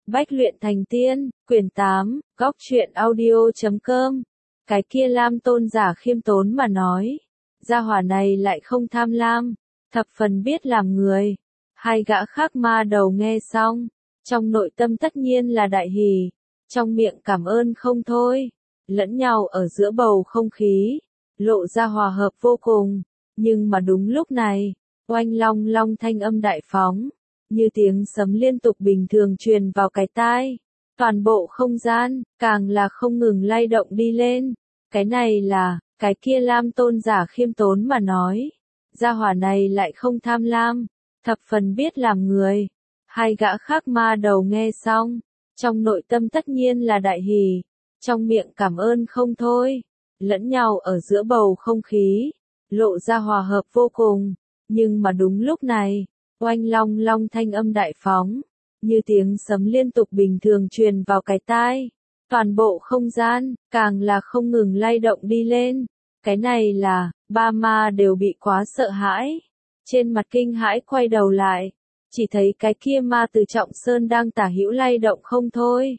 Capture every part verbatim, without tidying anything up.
Bách luyện thành tiên, quyển tám, góc truyện audio chấm com. Cái kia Lam Tôn giả khiêm tốn mà nói, gia hỏa này lại không tham lam, thập phần biết làm người. Hai gã khác ma đầu nghe xong, trong nội tâm tất nhiên là đại hỉ, trong miệng cảm ơn không thôi, lẫn nhau ở giữa bầu không khí, lộ ra hòa hợp vô cùng. Nhưng mà đúng lúc này, oanh long long thanh âm đại phóng, như tiếng sấm liên tục bình thường truyền vào cái tai. Toàn bộ không gian, càng là không ngừng lay động đi lên. Cái này là, cái kia Lam Tôn giả khiêm tốn mà nói. Gia hỏa này lại không tham lam, thập phần biết làm người. Hai gã khác ma đầu nghe xong, trong nội tâm tất nhiên là đại hỉ, trong miệng cảm ơn không thôi, lẫn nhau ở giữa bầu không khí, lộ ra hòa hợp vô cùng. Nhưng mà đúng lúc này, oanh long long thanh âm đại phóng, như tiếng sấm liên tục bình thường truyền vào cái tai. Toàn bộ không gian, càng là không ngừng lay động đi lên. Cái này là, ba ma đều bị quá sợ hãi. Trên mặt kinh hãi quay đầu lại, chỉ thấy cái kia ma từ trọng sơn đang tả hữu lay động không thôi.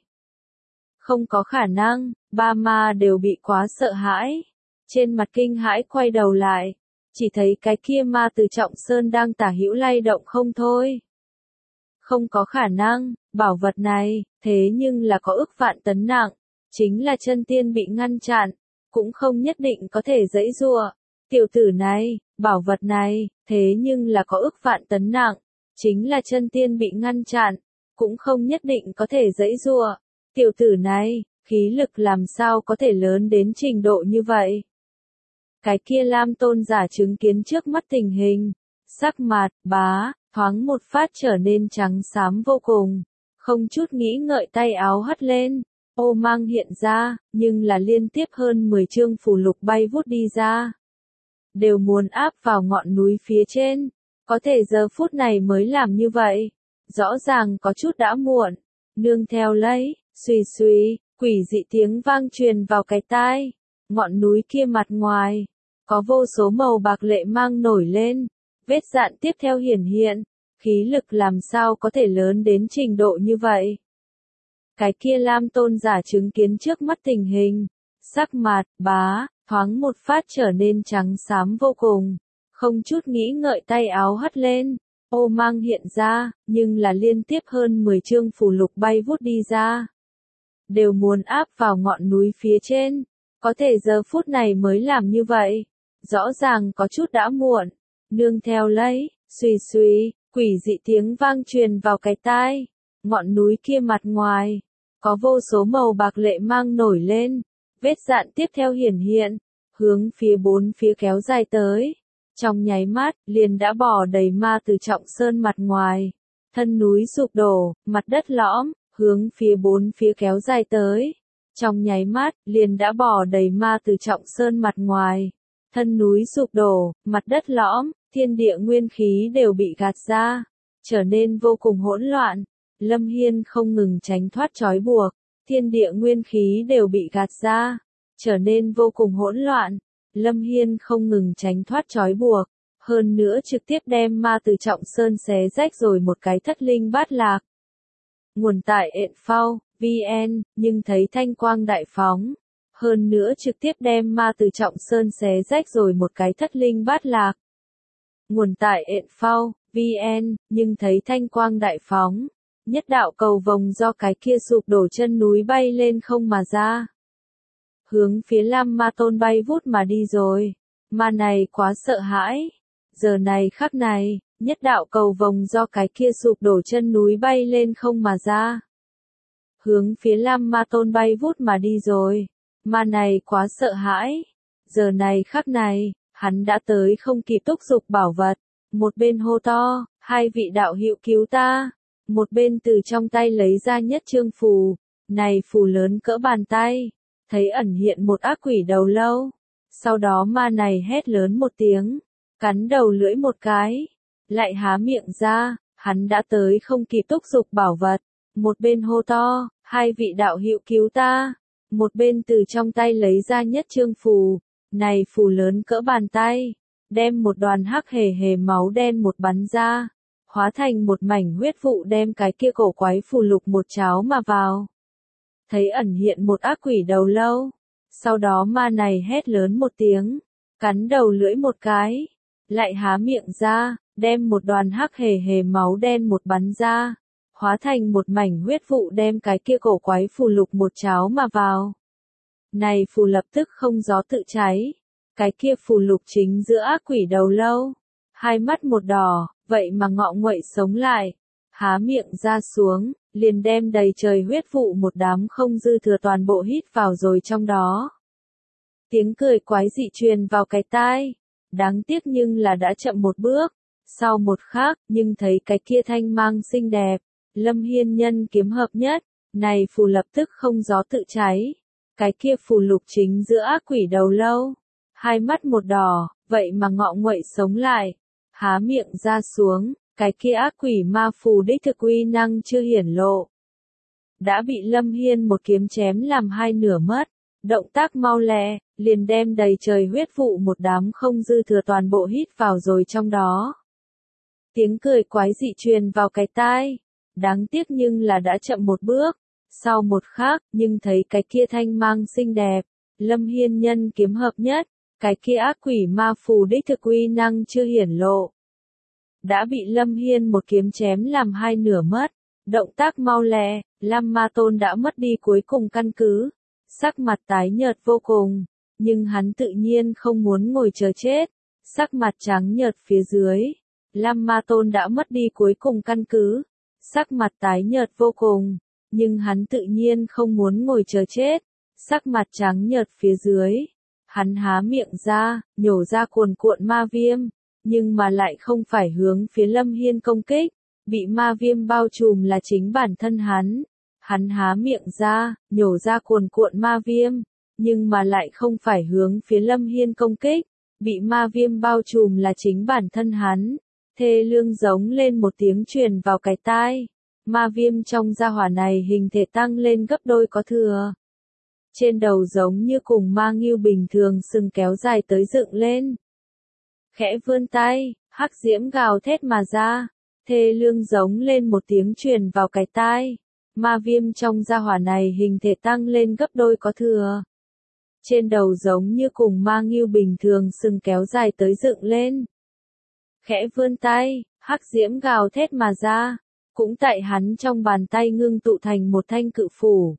Không có khả năng, ba ma đều bị quá sợ hãi. Trên mặt kinh hãi quay đầu lại, chỉ thấy cái kia ma từ trọng sơn đang tả hữu lay động không thôi. Không có khả năng, bảo vật này, thế nhưng là có ức vạn tấn nặng, chính là chân tiên bị ngăn chặn, cũng không nhất định có thể giãy giụa. Tiểu tử này, bảo vật này, thế nhưng là có ức vạn tấn nặng, chính là chân tiên bị ngăn chặn, cũng không nhất định có thể giãy giụa. Tiểu tử này, khí lực làm sao có thể lớn đến trình độ như vậy? Cái kia Lam Tôn giả chứng kiến trước mắt tình hình, sắc mặt, bá, thoáng một phát trở nên trắng xám vô cùng, không chút nghĩ ngợi tay áo hất lên, ô mang hiện ra, nhưng là liên tiếp hơn mười chương phù lục bay vút đi ra. Đều muốn áp vào ngọn núi phía trên, có thể giờ phút này mới làm như vậy, rõ ràng có chút đã muộn, nương theo lấy, suy suy, quỷ dị tiếng vang truyền vào cái tai, ngọn núi kia mặt ngoài, có vô số màu bạc lệ mang nổi lên, vết dạn tiếp theo hiển hiện, khí lực làm sao có thể lớn đến trình độ như vậy. Cái kia Lam Tôn giả chứng kiến trước mắt tình hình, sắc mặt, bá, thoáng một phát trở nên trắng xám vô cùng, không chút nghĩ ngợi tay áo hất lên, ô mang hiện ra, nhưng là liên tiếp hơn mười chương phù lục bay vút đi ra. Đều muốn áp vào ngọn núi phía trên, có thể giờ phút này mới làm như vậy, rõ ràng có chút đã muộn, nương theo lấy, suy suy, quỷ dị tiếng vang truyền vào cái tai, ngọn núi kia mặt ngoài, có vô số màu bạc lệ mang nổi lên, vết dạn tiếp theo hiển hiện, hướng phía bốn phía kéo dài tới. Trong nháy mắt, liền đã bỏ đầy ma từ trọng sơn mặt ngoài, thân núi sụp đổ, mặt đất lõm, hướng phía bốn phía kéo dài tới. Trong nháy mắt, liền đã bỏ đầy ma từ trọng sơn mặt ngoài, thân núi sụp đổ, mặt đất lõm, thiên địa nguyên khí đều bị gạt ra, trở nên vô cùng hỗn loạn. Lâm Hiên không ngừng tránh thoát trói buộc, thiên địa nguyên khí đều bị gạt ra, trở nên vô cùng hỗn loạn. Lâm Hiên không ngừng tránh thoát trói buộc, hơn nữa trực tiếp đem ma từ trọng sơn xé rách rồi một cái thất linh bát lạc. Nguồn tại ện phao, vn, nhưng thấy thanh quang đại phóng, hơn nữa trực tiếp đem ma từ trọng sơn xé rách rồi một cái thất linh bát lạc. Nguồn tại ện phao, vn, nhưng thấy thanh quang đại phóng, nhất đạo cầu vồng do cái kia sụp đổ chân núi bay lên không mà ra. Hướng phía Lam Ma Tôn bay vút mà đi rồi, ma này quá sợ hãi. Giờ này khắc này, nhất đạo cầu vồng do cái kia sụp đổ chân núi bay lên không mà ra. Hướng phía Lam Ma Tôn bay vút mà đi rồi, ma này quá sợ hãi. Giờ này khắc này, hắn đã tới không kịp thúc giục bảo vật, một bên hô to, hai vị đạo hữu cứu ta, một bên từ trong tay lấy ra nhất chương phù, này phù lớn cỡ bàn tay, thấy ẩn hiện một ác quỷ đầu lâu. Sau đó ma này hét lớn một tiếng, cắn đầu lưỡi một cái, lại há miệng ra, hắn đã tới không kịp thúc giục bảo vật, một bên hô to, hai vị đạo hữu cứu ta, một bên từ trong tay lấy ra nhất chương phù, này phù lớn cỡ bàn tay, đem một đoàn hắc hề hề máu đen một bắn ra, hóa thành một mảnh huyết vụ đem cái kia cổ quái phù lục một cháo mà vào. Thấy ẩn hiện một ác quỷ đầu lâu. Sau đó ma này hét lớn một tiếng, cắn đầu lưỡi một cái, lại há miệng ra, đem một đoàn hắc hề hề máu đen một bắn ra, hóa thành một mảnh huyết vụ đem cái kia cổ quái phù lục một cháo mà vào. Này phù lập tức không gió tự cháy, cái kia phù lục chính giữa ác quỷ đầu lâu, hai mắt một đỏ, vậy mà ngọ nguậy sống lại, há miệng ra xuống, liền đem đầy trời huyết vụ một đám không dư thừa toàn bộ hít vào rồi trong đó. Tiếng cười quái dị truyền vào cái tai, đáng tiếc nhưng là đã chậm một bước, sau một khắc, nhưng thấy cái kia thanh mang xinh đẹp, Lâm Hiên nhân kiếm hợp nhất, này phù lập tức không gió tự cháy, cái kia phù lục chính giữa ác quỷ đầu lâu, hai mắt một đỏ, vậy mà ngọ nguậy sống lại, há miệng ra xuống, cái kia ác quỷ ma phù đích thực uy năng chưa hiển lộ. Đã bị Lâm Hiên một kiếm chém làm hai nửa mất, động tác mau lẹ, liền đem đầy trời huyết vụ một đám không dư thừa toàn bộ hít vào rồi trong đó. Tiếng cười quái dị truyền vào cái tai, đáng tiếc nhưng là đã chậm một bước, sau một khắc, nhưng thấy cái kia thanh mang xinh đẹp, Lâm Hiên nhân kiếm hợp nhất, cái kia ác quỷ ma phù đích thực uy năng chưa hiển lộ. Đã bị Lâm Hiên một kiếm chém làm hai nửa mất, động tác mau lẹ, Lam Ma Tôn đã mất đi cuối cùng căn cứ, sắc mặt tái nhợt vô cùng, nhưng hắn tự nhiên không muốn ngồi chờ chết, sắc mặt trắng nhợt phía dưới, Lam Ma Tôn đã mất đi cuối cùng căn cứ, sắc mặt tái nhợt vô cùng, nhưng hắn tự nhiên không muốn ngồi chờ chết, sắc mặt trắng nhợt phía dưới, hắn há miệng ra, nhổ ra cuồn cuộn ma viêm, nhưng mà lại không phải hướng phía Lâm Hiên công kích, bị ma viêm bao trùm là chính bản thân hắn. Hắn há miệng ra, nhổ ra cuồn cuộn ma viêm, nhưng mà lại không phải hướng phía Lâm Hiên công kích, bị ma viêm bao trùm là chính bản thân hắn. Thê lương giống lên một tiếng truyền vào cái tai, ma viêm trong gia hỏa này hình thể tăng lên gấp đôi có thừa. Trên đầu giống như cùng ma ngưu bình thường sừng kéo dài tới dựng lên. Khẽ vươn tay, hắc diễm gào thét mà ra, thê lương giống lên một tiếng truyền vào cái tai. Ma viêm trong gia hỏa này hình thể tăng lên gấp đôi có thừa. Trên đầu giống như cùng ma ngưu bình thường sừng kéo dài tới dựng lên. Khẽ vươn tay, hắc diễm gào thét mà ra, cũng tại hắn trong bàn tay ngưng tụ thành một thanh cự phủ.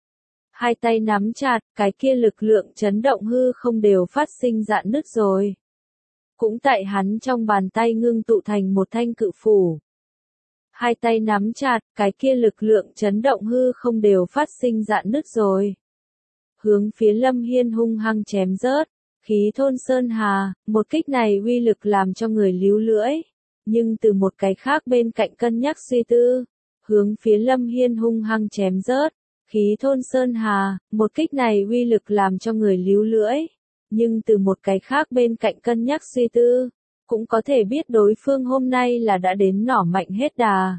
Hai tay nắm chặt, cái kia lực lượng chấn động hư không đều phát sinh rạn nứt rồi. Cũng tại hắn trong bàn tay ngưng tụ thành một thanh cự phủ. Hai tay nắm chặt, cái kia lực lượng chấn động hư không đều phát sinh rạn nứt rồi. Hướng phía Lâm Hiên hung hăng chém rớt, khí thôn sơn hà, một kích này uy lực làm cho người líu lưỡi, nhưng từ một cái khác bên cạnh cân nhắc suy tư, hướng phía Lâm Hiên hung hăng chém rớt, khí thôn sơn hà, một kích này uy lực làm cho người líu lưỡi, nhưng từ một cái khác bên cạnh cân nhắc suy tư, cũng có thể biết đối phương hôm nay là đã đến nỏ mạnh hết đà.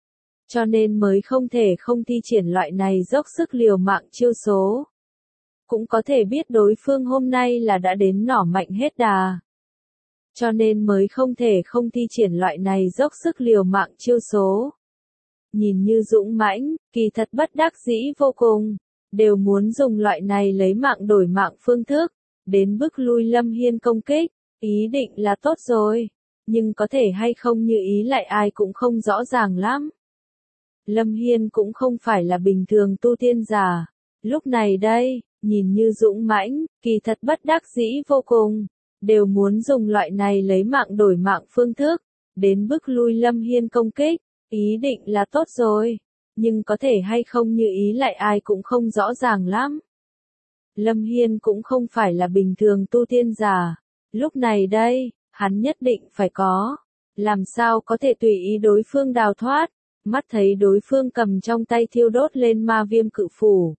Cho nên mới không thể không thi triển loại này dốc sức liều mạng chiêu số. Cũng có thể biết đối phương hôm nay là đã đến nỏ mạnh hết đà. Cho nên mới không thể không thi triển loại này dốc sức liều mạng chiêu số. Nhìn như dũng mãnh, kỳ thật bất đắc dĩ vô cùng, đều muốn dùng loại này lấy mạng đổi mạng phương thức, đến bức lui Lâm Hiên công kích, ý định là tốt rồi, nhưng có thể hay không như ý lại ai cũng không rõ ràng lắm. Lâm Hiên cũng không phải là bình thường tu tiên giả, lúc này đây, nhìn như dũng mãnh, kỳ thật bất đắc dĩ vô cùng, đều muốn dùng loại này lấy mạng đổi mạng phương thức, đến bức lui Lâm Hiên công kích, ý định là tốt rồi, nhưng có thể hay không như ý lại ai cũng không rõ ràng lắm. Lâm Hiên cũng không phải là bình thường tu tiên giả, lúc này đây, hắn nhất định phải có, làm sao có thể tùy ý đối phương đào thoát, mắt thấy đối phương cầm trong tay thiêu đốt lên ma viêm cự phủ.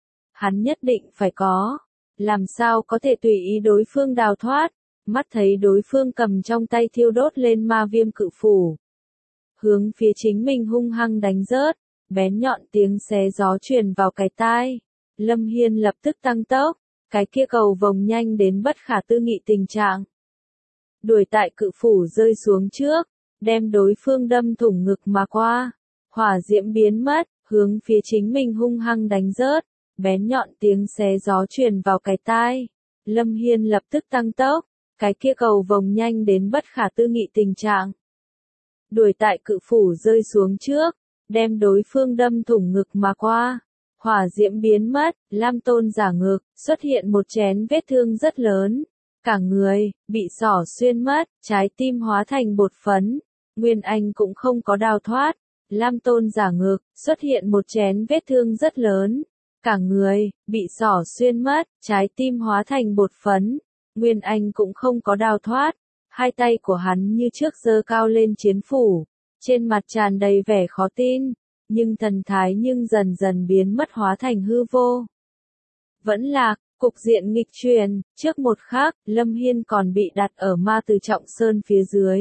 Hắn nhất định phải có, làm sao có thể tùy ý đối phương đào thoát, mắt thấy đối phương cầm trong tay thiêu đốt lên ma viêm cự phủ. Hướng phía chính mình hung hăng đánh rớt, bén nhọn tiếng xé gió truyền vào cái tai. Lâm Hiên lập tức tăng tốc, cái kia cầu vồng nhanh đến bất khả tư nghị tình trạng. Đuổi tại cự phủ rơi xuống trước, đem đối phương đâm thủng ngực mà qua. Hỏa diễm biến mất, hướng phía chính mình hung hăng đánh rớt, bén nhọn tiếng xé gió truyền vào cái tai. Lâm Hiên lập tức tăng tốc, cái kia cầu vồng nhanh đến bất khả tư nghị tình trạng. Đuổi tại cự phủ rơi xuống trước, đem đối phương đâm thủng ngực mà qua. Hỏa diễm biến mất, Lam Tôn giả ngực, xuất hiện một chén vết thương rất lớn. Cả người, bị xỏ xuyên mất, trái tim hóa thành bột phấn. Nguyên Anh cũng không có đào thoát. Lam Tôn giả ngực, xuất hiện một chén vết thương rất lớn. Cả người, bị xỏ xuyên mất, trái tim hóa thành bột phấn. Nguyên Anh cũng không có đào thoát. Hai tay của hắn như trước giơ cao lên chiến phủ. Trên mặt tràn đầy vẻ khó tin. Nhưng thần thái nhưng dần dần biến mất hóa thành hư vô. Vẫn lạc, cục diện nghịch truyền, trước một khắc, Lâm Hiên còn bị đặt ở ma từ trọng sơn phía dưới.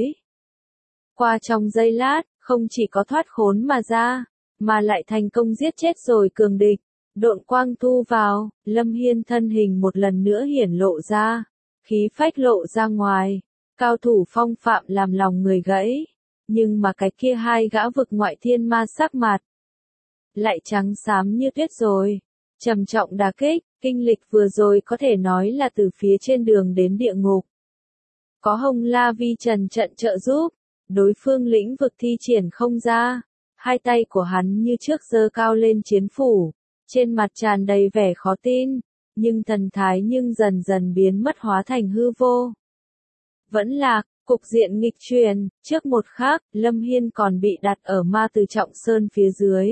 Qua trong giây lát, không chỉ có thoát khốn mà ra, mà lại thành công giết chết rồi cường địch. Độn quang thu vào, Lâm Hiên thân hình một lần nữa hiển lộ ra, khí phách lộ ra ngoài, cao thủ phong phạm làm lòng người gãy. Nhưng mà cái kia hai gã vực ngoại thiên ma sắc mặt lại trắng xám như tuyết rồi. Trầm trọng đả kích, kinh lịch vừa rồi có thể nói là từ phía trên đường đến địa ngục. Có Hồng La Vi Trần trận trợ giúp, đối phương lĩnh vực thi triển không ra. Hai tay của hắn như trước giơ cao lên chiến phủ, trên mặt tràn đầy vẻ khó tin, nhưng thần thái nhưng dần dần biến mất hóa thành hư vô. Vẫn lạc, cục diện nghịch truyền, trước một khắc, Lâm Hiên còn bị đặt ở ma từ trọng sơn phía dưới.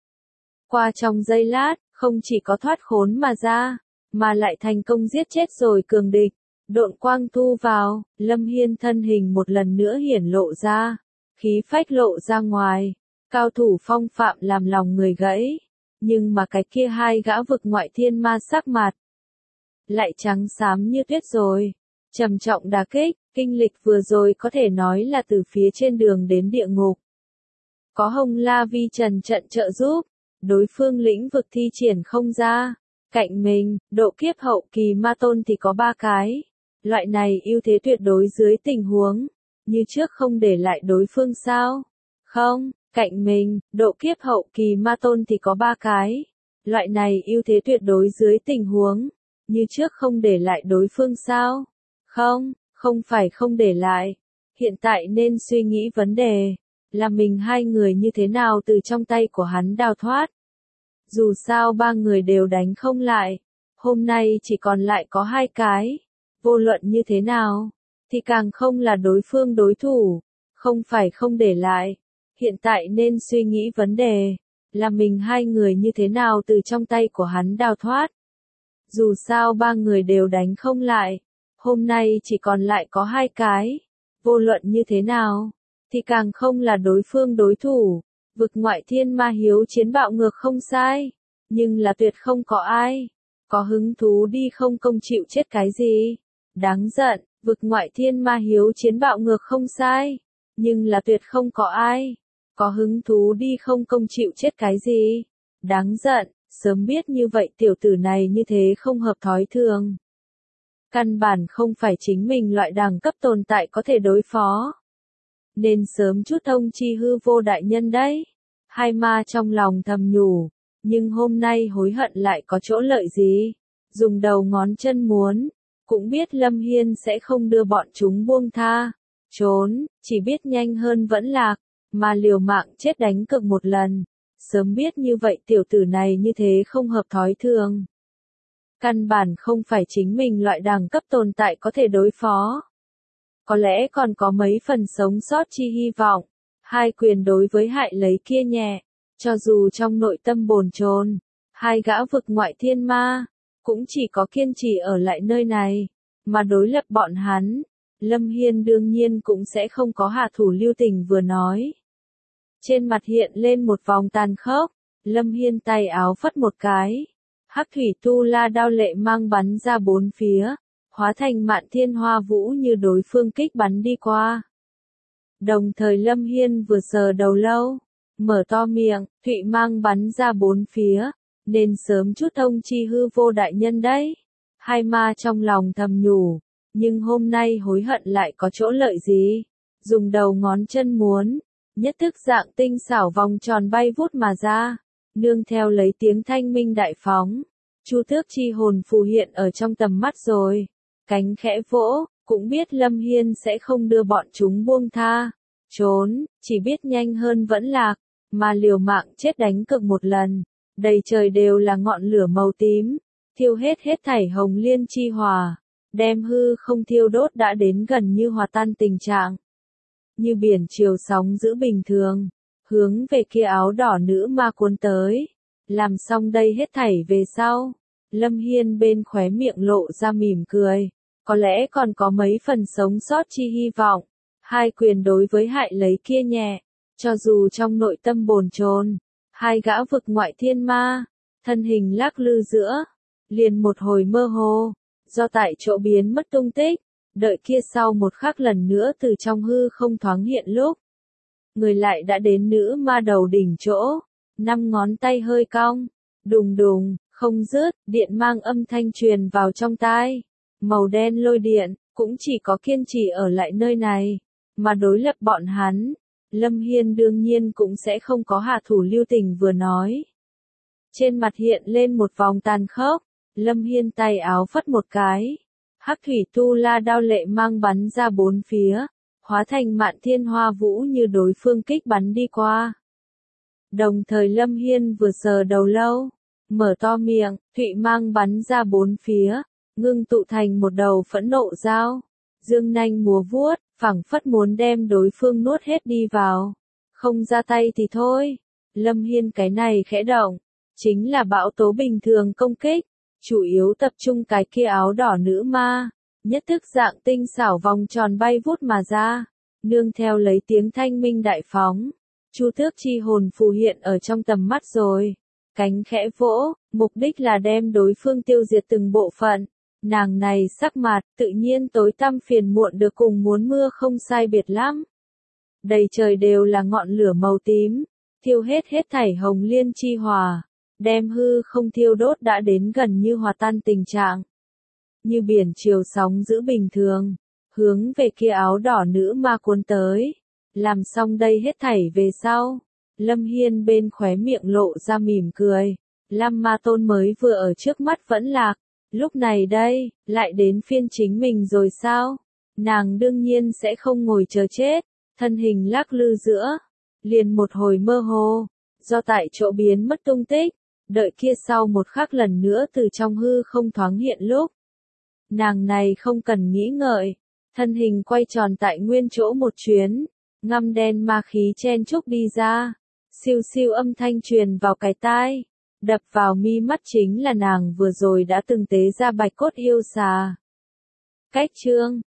Qua trong giây lát, không chỉ có thoát khốn mà ra, mà lại thành công giết chết rồi cường địch. Độn quang thu vào, Lâm Hiên thân hình một lần nữa hiển lộ ra, khí phách lộ ra ngoài, cao thủ phong phạm làm lòng người gãy. Nhưng mà cái kia hai gã vực ngoại thiên ma sắc mặt lại trắng xám như tuyết rồi. Trầm trọng đả kích, kinh lịch vừa rồi có thể nói là từ phía trên đường đến địa ngục. Có Hồng La Vi Trần trận trợ giúp, đối phương lĩnh vực thi triển không ra. Cạnh mình, độ kiếp hậu kỳ ma tôn thì có ba cái. Loại này ưu thế tuyệt đối dưới tình huống, như trước không để lại đối phương sao? Không, cạnh mình, độ kiếp hậu kỳ ma tôn thì có ba cái. Loại này ưu thế tuyệt đối dưới tình huống, như trước không để lại đối phương sao? Không, không phải không để lại. Hiện tại nên suy nghĩ vấn đề, là mình hai người như thế nào từ trong tay của hắn đào thoát. Dù sao ba người đều đánh không lại, hôm nay chỉ còn lại có hai cái. Vô luận như thế nào, thì càng không là đối phương đối thủ, không phải không để lại. Hiện tại nên suy nghĩ vấn đề, là mình hai người như thế nào từ trong tay của hắn đào thoát. Dù sao ba người đều đánh không lại, hôm nay chỉ còn lại có hai cái. Vô luận như thế nào, thì càng không là đối phương đối thủ. Vực ngoại thiên ma hiếu chiến bạo ngược không sai, nhưng là tuyệt không có ai có hứng thú đi không công chịu chết cái gì. Đáng giận, vực ngoại thiên ma hiếu chiến bạo ngược không sai, nhưng là tuyệt không có ai có hứng thú đi không công chịu chết cái gì. Đáng giận, sớm biết như vậy tiểu tử này như thế không hợp thói thường. Căn bản không phải chính mình loại đẳng cấp tồn tại có thể đối phó. Nên sớm chút thông chi hư vô đại nhân đấy. Hai ma trong lòng thầm nhủ, nhưng hôm nay hối hận lại có chỗ lợi gì. Dùng đầu ngón chân muốn, cũng biết Lâm Hiên sẽ không đưa bọn chúng buông tha. Trốn, chỉ biết nhanh hơn vẫn lạc, mà liều mạng chết đánh cược một lần. Sớm biết như vậy tiểu tử này như thế không hợp thói thường. Căn bản không phải chính mình loại đẳng cấp tồn tại có thể đối phó. Có lẽ còn có mấy phần sống sót chi hy vọng. Hai quyền đối với hại lấy kia nhẹ, cho dù trong nội tâm bồn chồn, hai gã vực ngoại thiên ma cũng chỉ có kiên trì ở lại nơi này, mà đối lập bọn hắn, Lâm Hiên đương nhiên cũng sẽ không có hạ thủ lưu tình vừa nói. Trên mặt hiện lên một vòng tàn khốc, Lâm Hiên tay áo phất một cái, hắc thủy tu la đao lệ mang bắn ra bốn phía, hóa thành mạn thiên hoa vũ như đối phương kích bắn đi qua. Đồng thời Lâm Hiên vừa sờ đầu lâu, mở to miệng, thụy mang bắn ra bốn phía, nên sớm chút thông chi hư vô đại nhân đấy. Hai ma trong lòng thầm nhủ, nhưng hôm nay hối hận lại có chỗ lợi gì. dùng đầu ngón chân muốn, nhất thức dạng tinh xảo vòng tròn bay vút mà ra, nương theo lấy tiếng thanh minh đại phóng. Chu Tước chi hồn phù hiện ở trong tầm mắt rồi, cánh khẽ vỗ, cũng biết Lâm Hiên sẽ không đưa bọn chúng buông tha, trốn, chỉ biết nhanh hơn vẫn lạc, mà liều mạng chết đánh cược một lần. Đầy trời đều là ngọn lửa màu tím, thiêu hết hết thảy hồng liên chi hỏa, đem hư không thiêu đốt đã đến gần như hòa tan tình trạng. Như biển chiều sóng giữ bình thường, hướng về kia áo đỏ nữ ma cuốn tới. Làm xong đây hết thảy về sau, Lâm Hiên bên khóe miệng lộ ra mỉm cười, có lẽ còn có mấy phần sống sót chi hy vọng. Hai quyền đối với hại lấy kia nhẹ, cho dù trong nội tâm bồn chồn, hai gã vực ngoại thiên ma, thân hình lắc lư giữa, liền một hồi mơ hồ, do tại chỗ biến mất tung tích, đợi kia sau một khắc lần nữa từ trong hư không thoáng hiện lúc. Người lại đã đến nữ ma đầu đỉnh chỗ, năm ngón tay hơi cong, đùng đùng, không dứt, điện mang âm thanh truyền vào trong tai. Màu đen lôi điện, cũng chỉ có kiên trì ở lại nơi này, mà đối lập bọn hắn. Lâm Hiên đương nhiên cũng sẽ không có hạ thủ lưu tình vừa nói. Trên mặt hiện lên một vòng tàn khốc, Lâm Hiên tay áo phất một cái. Hắc thủy tu la đao lệ mang bắn ra bốn phía, hóa thành mạn thiên hoa vũ như đối phương kích bắn đi qua. Đồng thời Lâm Hiên vừa sờ đầu lâu, mở to miệng, thủy mang bắn ra bốn phía, ngưng tụ thành một đầu phẫn nộ dao. Dương nanh múa vuốt, phảng phất muốn đem đối phương nuốt hết đi vào. Không ra tay thì thôi. Lâm Hiên cái này khẽ động, chính là bão tố bình thường công kích, chủ yếu tập trung cái kia áo đỏ nữ ma, nhất thức dạng tinh xảo vòng tròn bay vút mà ra, nương theo lấy tiếng thanh minh đại phóng. Chu Tước chi hồn phù hiện ở trong tầm mắt rồi, cánh khẽ vỗ, mục đích là đem đối phương tiêu diệt từng bộ phận. Nàng này sắc mặt, tự nhiên tối tăm phiền muộn được cùng muốn mưa không sai biệt lắm. Đầy trời đều là ngọn lửa màu tím, thiêu hết hết thảy hồng liên chi hỏa, đem hư không thiêu đốt đã đến gần như hòa tan tình trạng. Như biển chiều sóng giữ bình thường, hướng về kia áo đỏ nữ ma cuốn tới. Làm xong đây hết thảy về sau, Lâm Hiên bên khóe miệng lộ ra mỉm cười. Lam ma tôn mới vừa ở trước mắt vẫn lạc. Lúc này đây, lại đến phiên chính mình rồi sao? Nàng đương nhiên sẽ không ngồi chờ chết, thân hình lắc lư giữa, liền một hồi mơ hồ, do tại chỗ biến mất tung tích, đợi kia sau một khắc lần nữa từ trong hư không thoáng hiện lúc. Nàng này không cần nghĩ ngợi, thân hình quay tròn tại nguyên chỗ một chuyến, ngăm đen ma khí chen chúc đi ra, siêu siêu âm thanh truyền vào cái tai. Đập vào mi mắt chính là nàng vừa rồi đã từng tế ra bạch cốt yêu xà. Cách chương